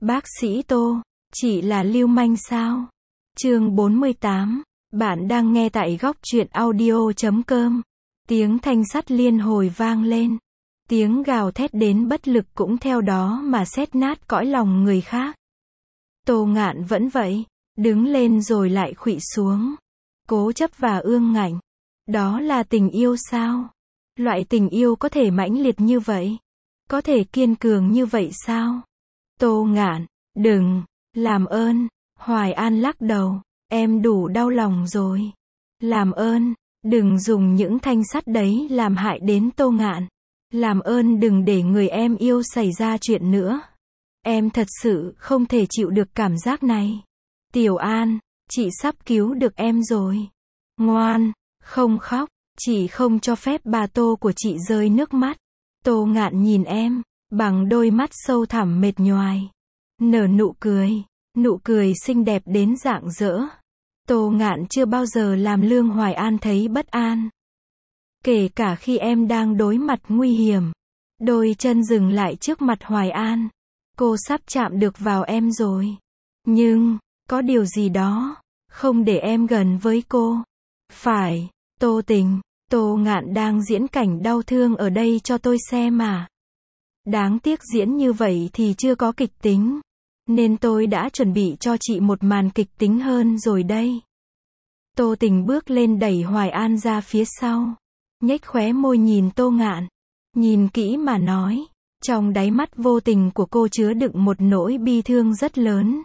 Bác sĩ Tô, chị là lưu manh sao? Chương 48, bạn đang nghe tại góc truyện audio.com. Tiếng thanh sắt liên hồi vang lên. Tiếng gào thét đến bất lực cũng theo đó mà xét nát cõi lòng người khác. Tô Ngạn vẫn vậy, đứng lên rồi lại khuỵu xuống. Cố chấp và ương ngạnh. Đó là tình yêu sao? Loại tình yêu có thể mãnh liệt như vậy? Có thể kiên cường như vậy sao? Tô Ngạn, đừng, làm ơn. Hoài An lắc đầu, em đủ đau lòng rồi. Làm ơn, đừng dùng những thanh sắt đấy làm hại đến Tô Ngạn. Làm ơn đừng để người em yêu xảy ra chuyện nữa. Em thật sự không thể chịu được cảm giác này. Tiểu An, chị sắp cứu được em rồi. Ngoan, không khóc, chị không cho phép bà Tô của chị rơi nước mắt. Tô Ngạn nhìn em, bằng đôi mắt sâu thẳm mệt nhoài. Nở nụ cười xinh đẹp đến rạng rỡ. Tô Ngạn chưa bao giờ làm Lương Hoài An thấy bất an. Kể cả khi em đang đối mặt nguy hiểm. Đôi chân dừng lại trước mặt Hoài An. Cô sắp chạm được vào em rồi. Nhưng, có điều gì đó, không để em gần với cô. Phải, Tô Tình, Tô Ngạn đang diễn cảnh đau thương ở đây cho tôi xem mà. Đáng tiếc diễn như vậy thì chưa có kịch tính. Nên tôi đã chuẩn bị cho chị một màn kịch tính hơn rồi đây. Tô Tình bước lên đẩy Hoài An ra phía sau. Nhếch khóe môi nhìn Tô Ngạn. Nhìn kỹ mà nói. Trong đáy mắt vô tình của cô chứa đựng một nỗi bi thương rất lớn.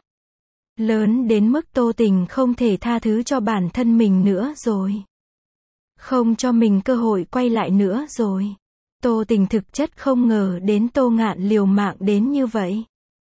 Lớn đến mức Tô Tình không thể tha thứ cho bản thân mình nữa rồi. Không cho mình cơ hội quay lại nữa rồi. Tô Tình thực chất không ngờ đến Tô Ngạn liều mạng đến như vậy.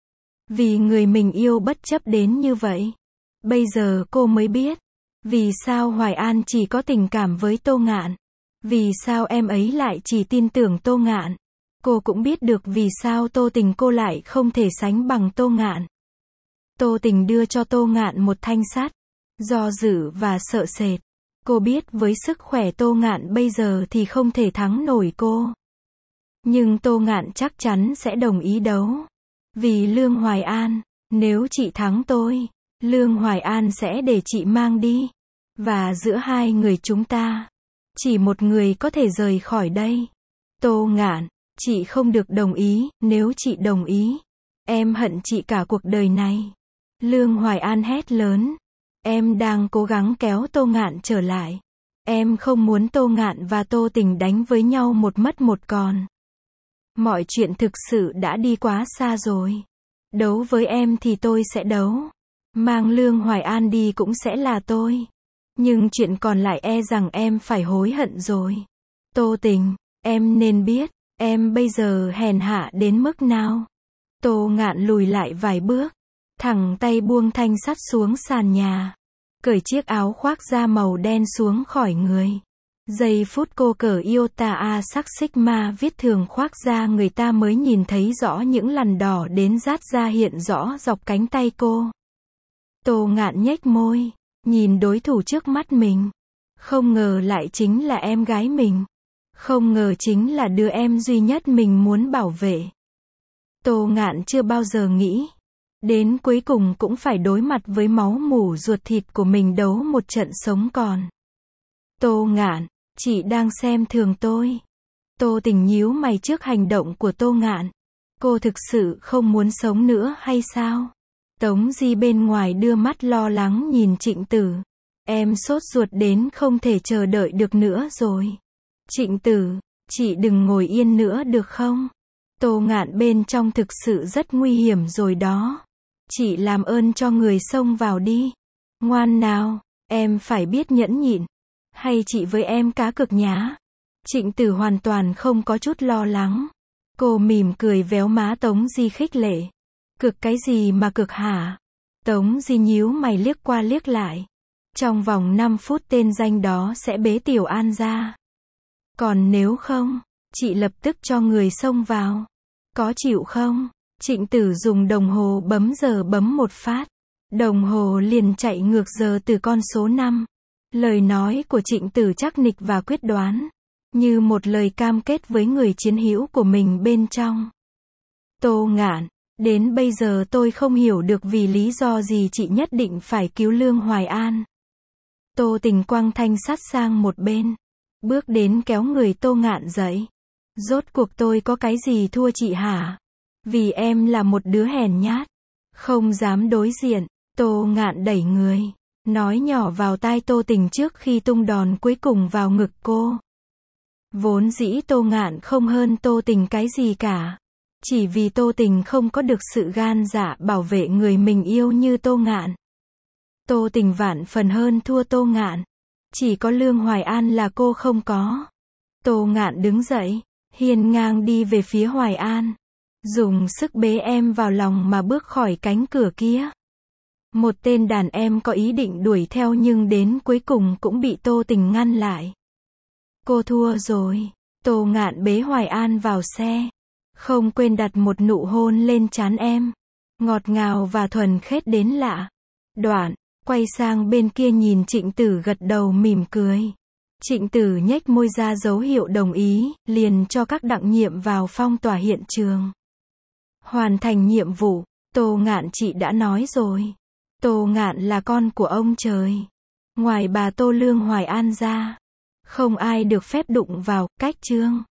Vì người mình yêu bất chấp đến như vậy. Bây giờ cô mới biết. Vì sao Hoài An chỉ có tình cảm với Tô Ngạn. Vì sao em ấy lại chỉ tin tưởng Tô Ngạn. Cô cũng biết được vì sao Tô Tình cô lại không thể sánh bằng Tô Ngạn. Tô Tình đưa cho Tô Ngạn một thanh sắt. Do dự và sợ sệt. Cô biết với sức khỏe Tô Ngạn bây giờ thì không thể thắng nổi cô. Nhưng Tô Ngạn chắc chắn sẽ đồng ý đấu. Vì Lương Hoài An, nếu chị thắng tôi, Lương Hoài An sẽ để chị mang đi. Và giữa hai người chúng ta, chỉ một người có thể rời khỏi đây. Tô Ngạn, chị không được đồng ý, nếu chị đồng ý, em hận chị cả cuộc đời này. Lương Hoài An hét lớn. Em đang cố gắng kéo Tô Ngạn trở lại. Em không muốn Tô Ngạn và Tô Tình đánh với nhau một mất một còn. Mọi chuyện thực sự đã đi quá xa rồi. Đấu với em thì tôi sẽ đấu. Mang Lương Hoài An đi cũng sẽ là tôi. Nhưng chuyện còn lại e rằng em phải hối hận rồi. Tô Tình, em nên biết, em bây giờ hèn hạ đến mức nào. Tô Ngạn lùi lại vài bước. Thẳng tay buông thanh sắt xuống sàn nhà. Cởi chiếc áo khoác da màu đen xuống khỏi người. Giây phút cô cởi iota A sắc sigma viết thường khoác ra người ta mới nhìn thấy rõ những lằn đỏ đến rát da hiện rõ dọc cánh tay cô. Tô Ngạn nhếch môi, nhìn đối thủ trước mắt mình. Không ngờ lại chính là em gái mình. Không ngờ chính là đứa em duy nhất mình muốn bảo vệ. Tô Ngạn chưa bao giờ nghĩ. Đến cuối cùng cũng phải đối mặt với máu mủ ruột thịt của mình đấu một trận sống còn. Tô Ngạn, chị đang xem thường tôi. Tô Tình nhíu mày trước hành động của Tô Ngạn. Cô thực sự không muốn sống nữa hay sao? Tống Di bên ngoài đưa mắt lo lắng nhìn Trịnh Tử. Em sốt ruột đến không thể chờ đợi được nữa rồi. Trịnh Tử, chị đừng ngồi yên nữa được không? Tô Ngạn bên trong thực sự rất nguy hiểm rồi đó. Chị làm ơn cho người xông vào đi. Ngoan nào, em phải biết nhẫn nhịn. Hay chị với em cá cược nhá. Trịnh Tử hoàn toàn không có chút lo lắng. Cô mỉm cười véo má Tống Di khích lệ. Cược cái gì mà cược hả? Tống Di nhíu mày liếc qua liếc lại. Trong vòng 5 phút tên danh đó sẽ bế Tiểu An ra. Còn nếu không, chị lập tức cho người xông vào. Có chịu không? Trịnh Tử dùng đồng hồ bấm giờ bấm một phát. Đồng hồ liền chạy ngược giờ từ con số 5. Lời nói của Trịnh Tử chắc nịch và quyết đoán. Như một lời cam kết với người chiến hữu của mình bên trong. Tô Ngạn, Đến bây giờ tôi không hiểu được vì lý do gì chị nhất định phải cứu Lương Hoài An. Tô Tình quăng thanh sắt sang một bên. Bước đến kéo người Tô Ngạn dậy. Rốt cuộc tôi có cái gì thua chị hả? Vì em là một đứa hèn nhát. Không dám đối diện. Tô Ngạn đẩy người. Nói nhỏ vào tai Tô Tình trước khi tung đòn cuối cùng vào ngực cô. Vốn dĩ Tô Ngạn không hơn Tô Tình cái gì cả. Chỉ vì Tô Tình không có được sự gan dạ bảo vệ người mình yêu như Tô Ngạn. Tô Tình vạn phần hơn thua Tô Ngạn. Chỉ có Lương Hoài An là cô không có. Tô Ngạn đứng dậy, hiên ngang đi về phía Hoài An. Dùng sức bế em vào lòng mà bước khỏi cánh cửa kia. Một tên đàn em có ý định đuổi theo nhưng đến cuối cùng cũng bị Tô Tình ngăn lại. Cô thua rồi. Tô Ngạn bế Hoài An vào xe. Không quên đặt một nụ hôn lên trán em. Ngọt ngào và thuần khiết đến lạ. Đoạn, quay sang bên kia nhìn Trịnh Tử gật đầu mỉm cười. Trịnh Tử nhếch môi ra dấu hiệu đồng ý, liền cho các đặc nhiệm vào phong tỏa hiện trường. Hoàn thành nhiệm vụ, Tô Ngạn chị đã nói rồi. Tô Ngạn là con của ông trời. Ngoài bà Tô Lương Hoài An ra, không ai được phép đụng vào, cách chương.